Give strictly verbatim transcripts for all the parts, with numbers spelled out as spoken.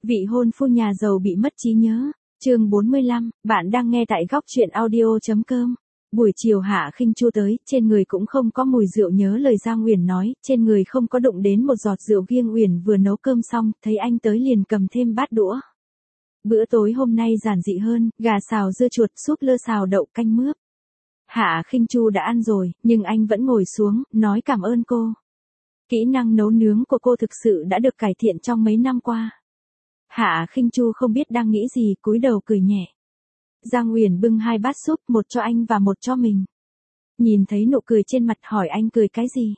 Vị hôn phu nhà giàu bị mất trí nhớ. Chương bốn mươi lăm, bạn đang nghe tại góc truyện audio chấm com. Buổi chiều Hạ Khinh Chu tới, trên người cũng không có mùi rượu, nhớ lời Giang Uyển nói, trên người không có đụng đến một giọt rượu. Giang Uyển vừa nấu cơm xong, thấy anh tới liền cầm thêm bát đũa. Bữa tối hôm nay giản dị hơn, gà xào dưa chuột, súp lơ xào đậu canh mướp. Hạ Khinh Chu đã ăn rồi, nhưng anh vẫn ngồi xuống, nói cảm ơn cô. Kỹ năng nấu nướng của cô thực sự đã được cải thiện trong mấy năm qua. Hạ Khinh Chu không biết đang nghĩ gì, cúi đầu cười nhẹ. Giang Uyển bưng hai bát súp, một cho anh và một cho mình. Nhìn thấy nụ cười trên mặt, hỏi anh cười cái gì.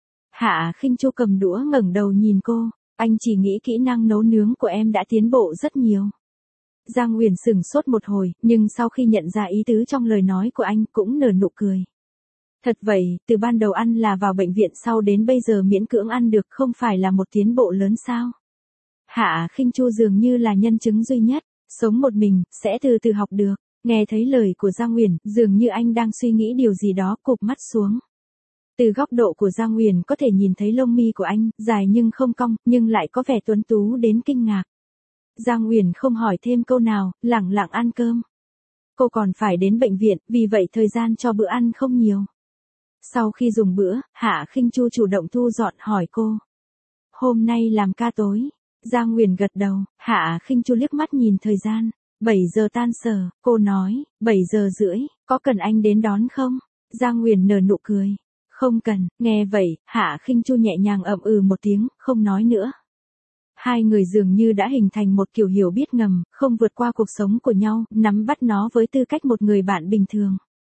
Hạ Khinh Chu cầm đũa ngẩng đầu nhìn cô, anh chỉ nghĩ kỹ năng nấu nướng của em đã tiến bộ rất nhiều. Giang Uyển sững sốt một hồi, nhưng sau khi nhận ra ý tứ trong lời nói của anh cũng nở nụ cười. Thật vậy, từ ban đầu ăn là vào bệnh viện, sau đến bây giờ miễn cưỡng ăn được, không phải là một tiến bộ lớn sao? Hạ Khinh Chu dường như là nhân chứng duy nhất, sống một mình, sẽ từ từ học được. Nghe thấy lời của Giang Uyển, dường như anh đang suy nghĩ điều gì đó, cụp mắt xuống. Từ góc độ của Giang Uyển có thể nhìn thấy lông mi của anh, dài nhưng không cong, nhưng lại có vẻ tuấn tú đến kinh ngạc. Giang Uyển không hỏi thêm câu nào, lẳng lặng ăn cơm. Cô còn phải đến bệnh viện, vì vậy thời gian cho bữa ăn không nhiều. Sau khi dùng bữa, Hạ Khinh Chu chủ động thu dọn, hỏi cô. Hôm nay làm ca tối. Giang Uyển gật đầu, Hạ Khinh Chu liếc mắt nhìn thời gian. bảy giờ tan sở, cô nói, bảy giờ rưỡi, có cần anh đến đón không? Giang Uyển nở nụ cười. Không cần. Nghe vậy, Hạ Khinh Chu nhẹ nhàng ậm ừ một tiếng, không nói nữa. Hai người dường như đã hình thành một kiểu hiểu biết ngầm, không vượt qua cuộc sống của nhau, nắm bắt nó với tư cách một người bạn bình thường.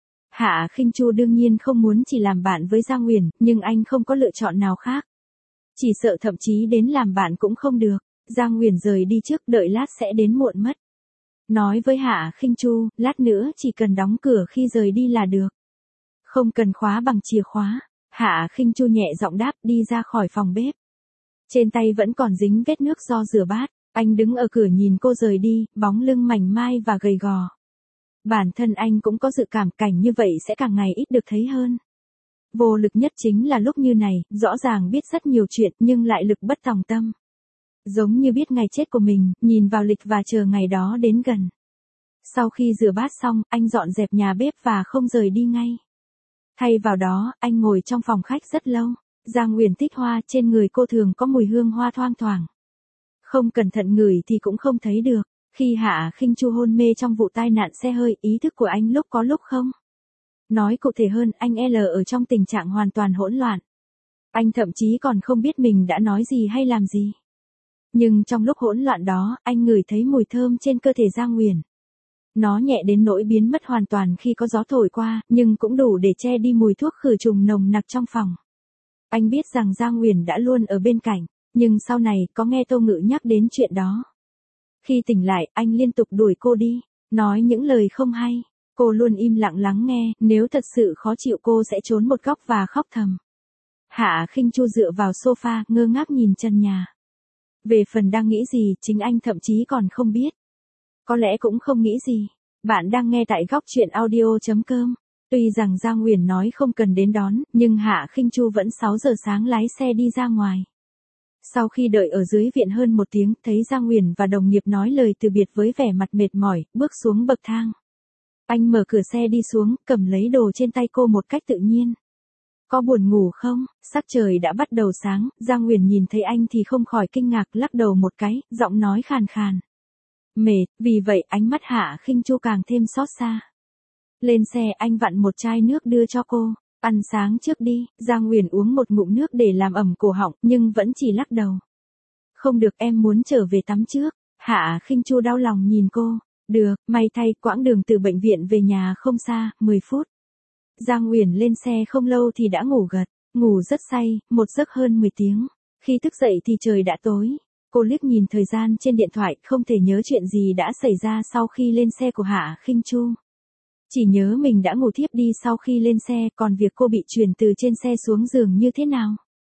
Hạ Khinh Chu đương nhiên không muốn chỉ làm bạn với Giang Uyển, nhưng anh không có lựa chọn nào khác. Chỉ sợ thậm chí đến làm bạn cũng không được. Giang Uyển rời đi trước, đợi lát sẽ đến muộn mất. Nói với Hạ Khinh Chu, lát nữa chỉ cần đóng cửa khi rời đi là được. Không cần khóa bằng chìa khóa. Hạ Khinh Chu nhẹ giọng đáp, đi ra khỏi phòng bếp. Trên tay vẫn còn dính vết nước do rửa bát. Anh đứng ở cửa nhìn cô rời đi, bóng lưng mảnh mai và gầy gò. Bản thân anh cũng có dự cảm cảnh như vậy sẽ càng ngày ít được thấy hơn. Vô lực nhất chính là lúc như này, rõ ràng biết rất nhiều chuyện nhưng lại lực bất tòng tâm. Giống như biết ngày chết của mình, nhìn vào lịch và chờ ngày đó đến gần. Sau khi rửa bát xong, anh dọn dẹp nhà bếp và không rời đi ngay. Thay vào đó, anh ngồi trong phòng khách rất lâu. Giang Uyển thích hoa, trên người cô thường có mùi hương hoa thoang thoảng. Không cẩn thận ngửi thì cũng không thấy được. Khi Hạ Khinh Chu hôn mê trong vụ tai nạn xe hơi, ý thức của anh lúc có lúc không. Nói cụ thể hơn, anh L ở trong tình trạng hoàn toàn hỗn loạn. Anh thậm chí còn không biết mình đã nói gì hay làm gì. Nhưng trong lúc hỗn loạn đó, anh ngửi thấy mùi thơm trên cơ thể Giang Uyển. Nó nhẹ đến nỗi biến mất hoàn toàn khi có gió thổi qua, nhưng cũng đủ để che đi mùi thuốc khử trùng nồng nặc trong phòng. Anh biết rằng Giang Uyển đã luôn ở bên cạnh, nhưng sau này có nghe Tô Ngự nhắc đến chuyện đó. Khi tỉnh lại, anh liên tục đuổi cô đi, nói những lời không hay. Cô luôn im lặng lắng nghe, nếu thật sự khó chịu cô sẽ trốn một góc và khóc thầm. Hạ Khinh Chu dựa vào sofa, ngơ ngác nhìn trần nhà. Về phần đang nghĩ gì, chính anh thậm chí còn không biết. Có lẽ cũng không nghĩ gì. Bạn đang nghe tại góc truyện audio chấm com. Tuy rằng Giang Uyển nói không cần đến đón, nhưng Hạ Khinh Chu vẫn sáu giờ sáng lái xe đi ra ngoài. Sau khi đợi ở dưới viện hơn một tiếng, thấy Giang Uyển và đồng nghiệp nói lời từ biệt với vẻ mặt mệt mỏi, bước xuống bậc thang. Anh mở cửa xe đi xuống, cầm lấy đồ trên tay cô một cách tự nhiên. Có buồn ngủ không? Sắc trời đã bắt đầu sáng, Giang Uyển nhìn thấy anh thì không khỏi kinh ngạc, lắc đầu một cái, giọng nói khàn khàn. Mệt, vì vậy ánh mắt Hạ Khinh Chu càng thêm xót xa. Lên xe, anh vặn một chai nước đưa cho cô. Ăn sáng trước đi. Giang Uyển uống một ngụm nước để làm ẩm cổ họng, nhưng vẫn chỉ lắc đầu. Không được, em muốn trở về tắm trước. Hạ Khinh Chu đau lòng nhìn cô. Được, may thay, quãng đường từ bệnh viện về nhà không xa, mười phút. Giang Uyển lên xe không lâu thì đã ngủ gật, ngủ rất say, một giấc hơn mười tiếng. Khi thức dậy thì trời đã tối. Cô liếc nhìn thời gian trên điện thoại, không thể nhớ chuyện gì đã xảy ra sau khi lên xe của Hạ Khinh Chu. Chỉ nhớ mình đã ngủ thiếp đi sau khi lên xe, còn việc cô bị truyền từ trên xe xuống giường như thế nào.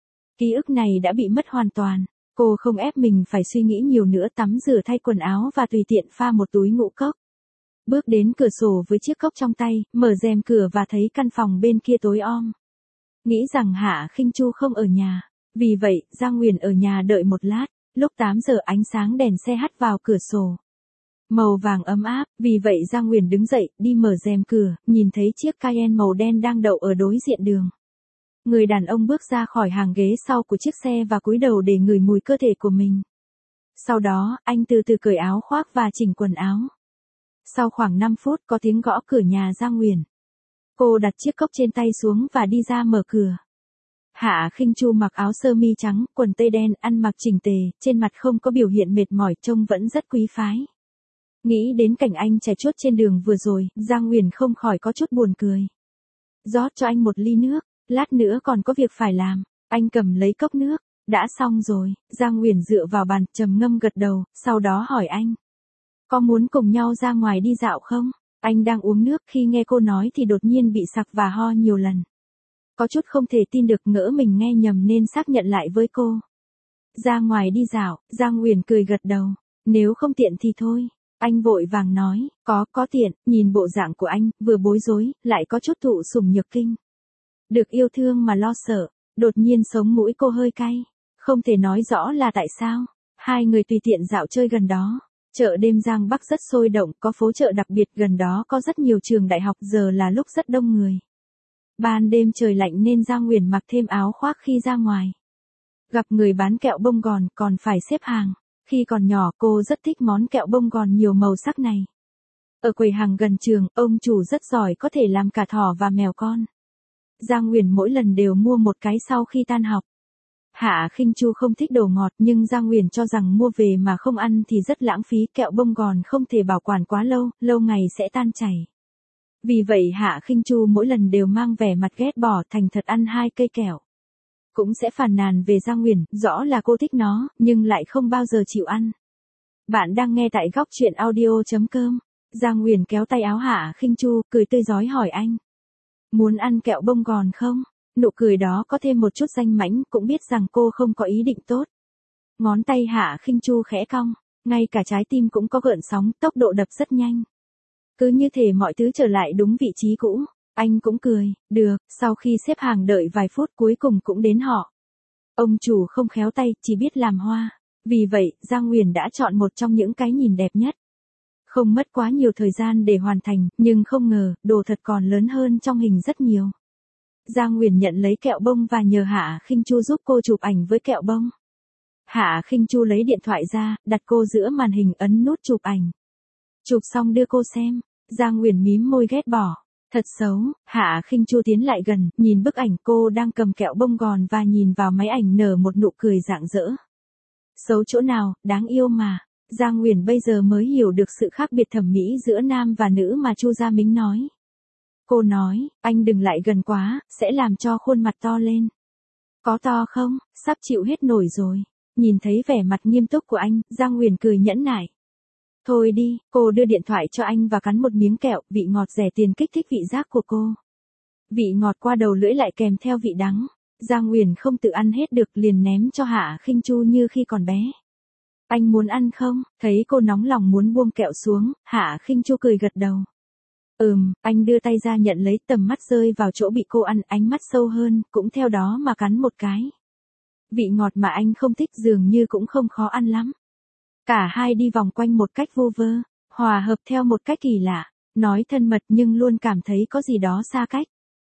Ký ức này đã bị mất hoàn toàn. Cô không ép mình phải suy nghĩ nhiều nữa, tắm rửa thay quần áo và tùy tiện pha một túi ngũ cốc. Bước đến cửa sổ với chiếc cốc trong tay, mở rèm cửa và thấy căn phòng bên kia tối om. Nghĩ rằng Hạ Khinh Chu không ở nhà. Vì vậy, Giang Uyển ở nhà đợi một lát. Lúc tám giờ ánh sáng đèn xe hắt vào cửa sổ. Màu vàng ấm áp, vì vậy Giang Nguyền đứng dậy, đi mở rèm cửa, nhìn thấy chiếc Cayenne màu đen đang đậu ở đối diện đường. Người đàn ông bước ra khỏi hàng ghế sau của chiếc xe và cúi đầu để ngửi mùi cơ thể của mình. Sau đó, anh từ từ cởi áo khoác và chỉnh quần áo. Sau khoảng năm phút có tiếng gõ cửa nhà Giang Nguyền. Cô đặt chiếc cốc trên tay xuống và đi ra mở cửa. Hạ Khinh Chu mặc áo sơ mi trắng, quần tây đen, ăn mặc chỉnh tề, trên mặt không có biểu hiện mệt mỏi, trông vẫn rất quý phái. Nghĩ đến cảnh anh chạy chuốt trên đường vừa rồi, Giang Nguyền không khỏi có chút buồn cười. Rót cho anh một ly nước, lát nữa còn có việc phải làm. Anh cầm lấy cốc nước. Đã xong rồi. Giang Nguyền dựa vào bàn, trầm ngâm gật đầu, sau đó hỏi anh. Có muốn cùng nhau ra ngoài đi dạo không? Anh đang uống nước, khi nghe cô nói thì đột nhiên bị sặc và ho nhiều lần. Có chút không thể tin được, ngỡ mình nghe nhầm nên xác nhận lại với cô. Ra ngoài đi dạo, Giang Nguyền cười gật đầu. Nếu không tiện thì thôi. Anh vội vàng nói, có, có tiện. Nhìn bộ dạng của anh, vừa bối rối, lại có chút thụ sủng nhược kinh. Được yêu thương mà lo sợ. Đột nhiên sống mũi cô hơi cay. Không thể nói rõ là tại sao. Hai người tùy tiện dạo chơi gần đó. Chợ đêm Giang Bắc rất sôi động, có phố chợ đặc biệt, gần đó có rất nhiều trường đại học, giờ là lúc rất đông người. Ban đêm trời lạnh nên Giang Nguyền mặc thêm áo khoác khi ra ngoài. Gặp người bán kẹo bông gòn còn phải xếp hàng. Khi còn nhỏ cô rất thích món kẹo bông gòn nhiều màu sắc này. Ở quầy hàng gần trường, ông chủ rất giỏi, có thể làm cả thỏ và mèo con. Giang Nguyền mỗi lần đều mua một cái sau khi tan học. Hạ Khinh Chu không thích đồ ngọt, nhưng Giang Nguyền cho rằng mua về mà không ăn thì rất lãng phí, kẹo bông gòn không thể bảo quản quá lâu, lâu ngày sẽ tan chảy. Vì vậy Hạ Khinh Chu mỗi lần đều mang vẻ mặt ghét bỏ, thành thật ăn hai cây kẹo. Cũng sẽ phàn nàn về Giang Nguyền, rõ là cô thích nó, nhưng lại không bao giờ chịu ăn. Bạn đang nghe tại góc truyện audio chấm com. Giang Nguyền kéo tay áo Hạ Khinh Chu, cười tươi rói hỏi anh. Muốn ăn kẹo bông gòn không? Nụ cười đó có thêm một chút danh mãnh, cũng biết rằng cô không có ý định tốt. Ngón tay Hạ Khinh Chu khẽ cong, ngay cả trái tim cũng có gợn sóng, tốc độ đập rất nhanh. Cứ như thể mọi thứ trở lại đúng vị trí cũ. Anh cũng cười, được, sau khi xếp hàng đợi vài phút cuối cùng cũng đến họ. Ông chủ không khéo tay, chỉ biết làm hoa. Vì vậy, Giang Nguyền đã chọn một trong những cái nhìn đẹp nhất. Không mất quá nhiều thời gian để hoàn thành, nhưng không ngờ, đồ thật còn lớn hơn trong hình rất nhiều. Giang Nguyền nhận lấy kẹo bông và nhờ Hạ Khinh Chu giúp cô chụp ảnh với kẹo bông. Hạ Khinh Chu lấy điện thoại ra, đặt cô giữa màn hình, ấn nút chụp ảnh. Chụp xong đưa cô xem. Giang Nguyền mím môi ghét bỏ. Thật xấu. Hạ Khinh Chu tiến lại gần, nhìn bức ảnh cô đang cầm kẹo bông gòn và nhìn vào máy ảnh nở một nụ cười rạng rỡ. Xấu chỗ nào, đáng yêu mà. Giang Nguyền bây giờ mới hiểu được sự khác biệt thẩm mỹ giữa nam và nữ mà Chu Gia Mính nói. Cô nói, anh đừng lại gần quá, sẽ làm cho khuôn mặt to lên. Có to không, sắp chịu hết nổi rồi. Nhìn thấy vẻ mặt nghiêm túc của anh, Giang Nguyền cười nhẫn nại. Thôi đi, cô đưa điện thoại cho anh và cắn một miếng kẹo, vị ngọt rẻ tiền kích thích vị giác của cô. Vị ngọt qua đầu lưỡi lại kèm theo vị đắng. Giang Nguyền không tự ăn hết được, liền ném cho Hạ Khinh Chu như khi còn bé. Anh muốn ăn không? Thấy cô nóng lòng muốn buông kẹo xuống, Hạ Khinh Chu cười gật đầu. Ừm, anh đưa tay ra nhận lấy, tầm mắt rơi vào chỗ bị cô ăn, ánh mắt sâu hơn, cũng theo đó mà cắn một cái. Vị ngọt mà anh không thích dường như cũng không khó ăn lắm. Cả hai đi vòng quanh một cách vô vơ, hòa hợp theo một cách kỳ lạ, nói thân mật nhưng luôn cảm thấy có gì đó xa cách.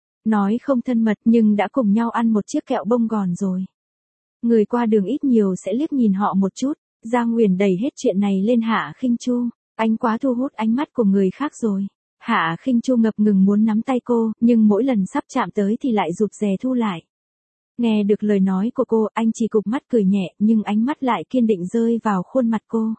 Nói không thân mật nhưng đã cùng nhau ăn một chiếc kẹo bông gòn rồi. Người qua đường ít nhiều sẽ liếc nhìn họ một chút. Giang Nguyền đẩy hết chuyện này lên Hạ Khinh Chu, anh quá thu hút ánh mắt của người khác rồi. Hạ Khinh Chu ngập ngừng muốn nắm tay cô, nhưng mỗi lần sắp chạm tới thì lại rụt rè thu lại. Nghe được lời nói của cô, anh chỉ cụp mắt cười nhẹ, nhưng ánh mắt lại kiên định rơi vào khuôn mặt cô.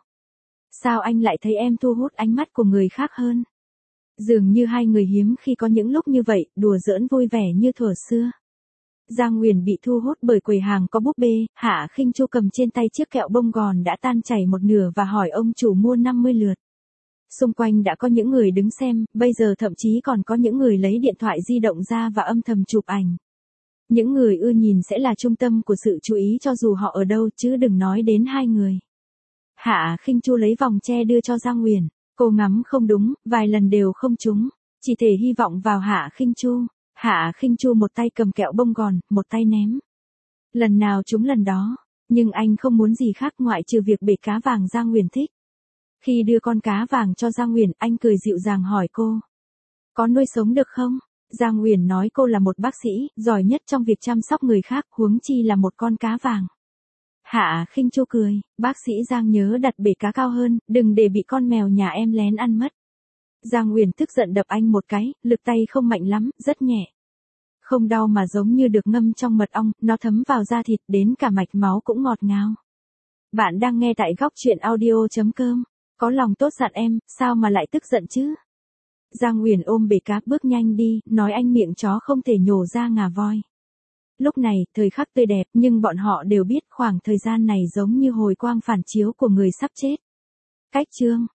Sao anh lại thấy em thu hút ánh mắt của người khác hơn? Dường như hai người hiếm khi có những lúc như vậy, đùa giỡn vui vẻ như thuở xưa. Giang Nguyền bị thu hút bởi quầy hàng có búp bê, Hạ Khinh Chu cầm trên tay chiếc kẹo bông gòn đã tan chảy một nửa và hỏi ông chủ mua năm mươi lượt. Xung quanh đã có những người đứng xem, bây giờ thậm chí còn có những người lấy điện thoại di động ra và âm thầm chụp ảnh. Những người ưa nhìn sẽ là trung tâm của sự chú ý cho dù họ ở đâu, chứ đừng nói đến hai người. Hạ Khinh Chu lấy vòng tre đưa cho Giang Nguyền, cô ngắm không đúng, vài lần đều không trúng, chỉ thể hy vọng vào Hạ Khinh Chu. Hạ Khinh Chu một tay cầm kẹo bông gòn, một tay ném. Lần nào trúng lần đó. Nhưng anh không muốn gì khác ngoại trừ việc bể cá vàng Giang Huyền thích. Khi đưa con cá vàng cho Giang Huyền, anh cười dịu dàng hỏi cô. Có nuôi sống được không? Giang Huyền nói cô là một bác sĩ, giỏi nhất trong việc chăm sóc người khác, huống chi là một con cá vàng. Hạ Khinh Chu cười, bác sĩ Giang nhớ đặt bể cá cao hơn, đừng để bị con mèo nhà em lén ăn mất. Giang Huyền tức giận đập anh một cái, lực tay không mạnh lắm, rất nhẹ. Không đau mà giống như được ngâm trong mật ong, nó thấm vào da thịt, đến cả mạch máu cũng ngọt ngào. Bạn đang nghe tại góc truyện audio chấm com. Có lòng tốt dặn em, sao mà lại tức giận chứ? Giang Huyền ôm bể cá bước nhanh đi, nói anh miệng chó không thể nhổ ra ngà voi. Lúc này, thời khắc tươi đẹp, nhưng bọn họ đều biết khoảng thời gian này giống như hồi quang phản chiếu của người sắp chết. Cách chương